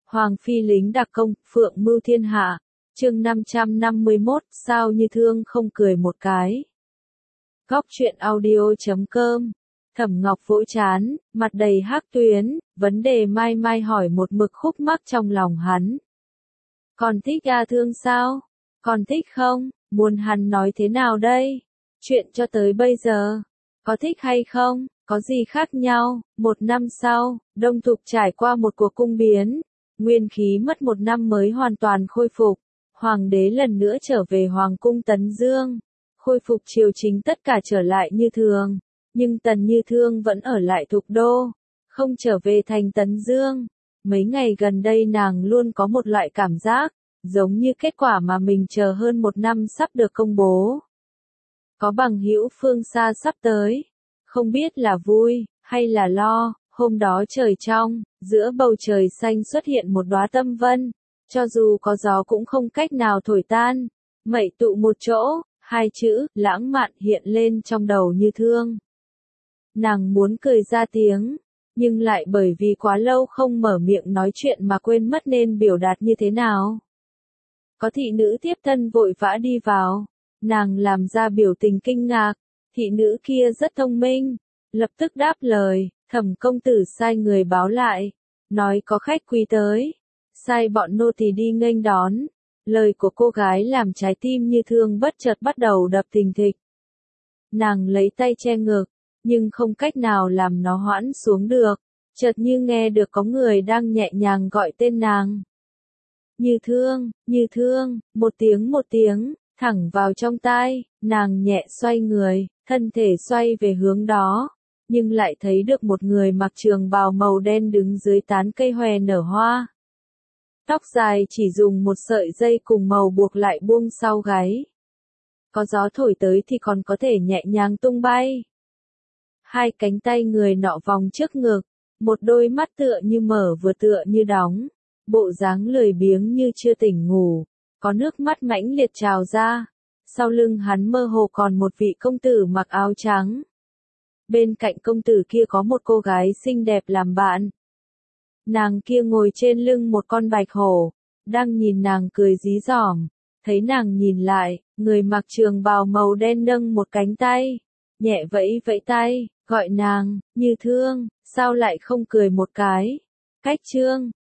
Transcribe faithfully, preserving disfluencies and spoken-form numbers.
Hoàng phi lính đặc công, phượng mưu thiên hạ. Chương năm trăm năm mươi mốt, sao Như Thương không cười một cái. Góc truyện audio chấm com. Thẩm Ngọc vỗ chán, mặt đầy hắc tuyến, vấn đề mai mai hỏi một mực khúc mắc trong lòng hắn. Còn thích A Thương sao? Còn thích không? Muốn hắn nói thế nào đây? Chuyện cho tới bây giờ, có thích hay không? Có gì khác nhau? Một năm sau, Đông Thục trải qua một cuộc cung biến, nguyên khí mất một năm mới hoàn toàn khôi phục. Hoàng đế lần nữa trở về Hoàng cung Tấn Dương, khôi phục triều chính tất cả trở lại như thường, nhưng Tần Như Thương vẫn ở lại Thục Đô, không trở về thành Tấn Dương. Mấy ngày gần đây nàng luôn có một loại cảm giác, giống như kết quả mà mình chờ hơn một năm sắp được công bố. Có bằng hữu phương xa sắp tới, không biết là vui, hay là lo. Hôm đó trời trong, giữa bầu trời xanh xuất hiện một đóa tâm vân, cho dù có gió cũng không cách nào thổi tan. Mẩy tụ một chỗ, hai chữ, lãng mạn hiện lên trong đầu Như Thương. Nàng muốn cười ra tiếng, nhưng lại bởi vì quá lâu không mở miệng nói chuyện mà quên mất nên biểu đạt như thế nào. Có thị nữ tiếp thân vội vã đi vào, nàng làm ra biểu tình kinh ngạc, thị nữ kia rất thông minh, lập tức đáp lời. Thẩm công tử sai người báo lại, nói có khách quý tới, sai bọn nô tỳ đi nghênh đón. Lời của cô gái làm trái tim Như Thương bất chợt bắt đầu đập thình thịch. Nàng lấy tay che ngực, nhưng không cách nào làm nó hoãn xuống được, chợt như nghe được có người đang nhẹ nhàng gọi tên nàng. Như Thương, Như Thương, một tiếng một tiếng, thẳng vào trong tai, nàng nhẹ xoay người, thân thể xoay về hướng đó. Nhưng lại thấy được một người mặc trường bào màu đen đứng dưới tán cây hòe nở hoa. Tóc dài chỉ dùng một sợi dây cùng màu buộc lại buông sau gáy. Có gió thổi tới thì còn có thể nhẹ nhàng tung bay. Hai cánh tay người nọ vòng trước ngực, một đôi mắt tựa như mở vừa tựa như đóng, bộ dáng lười biếng như chưa tỉnh ngủ, có nước mắt mãnh liệt trào ra. Sau lưng hắn mơ hồ còn một vị công tử mặc áo trắng. Bên cạnh công tử kia có một cô gái xinh đẹp làm bạn. Nàng kia ngồi trên lưng một con bạch hổ, đang nhìn nàng cười rí dỏm. Thấy nàng nhìn lại, người mặc trường bào màu đen nâng một cánh tay, nhẹ vẫy vẫy tay, gọi nàng, Như Thương, sao lại không cười một cái? Cách trương,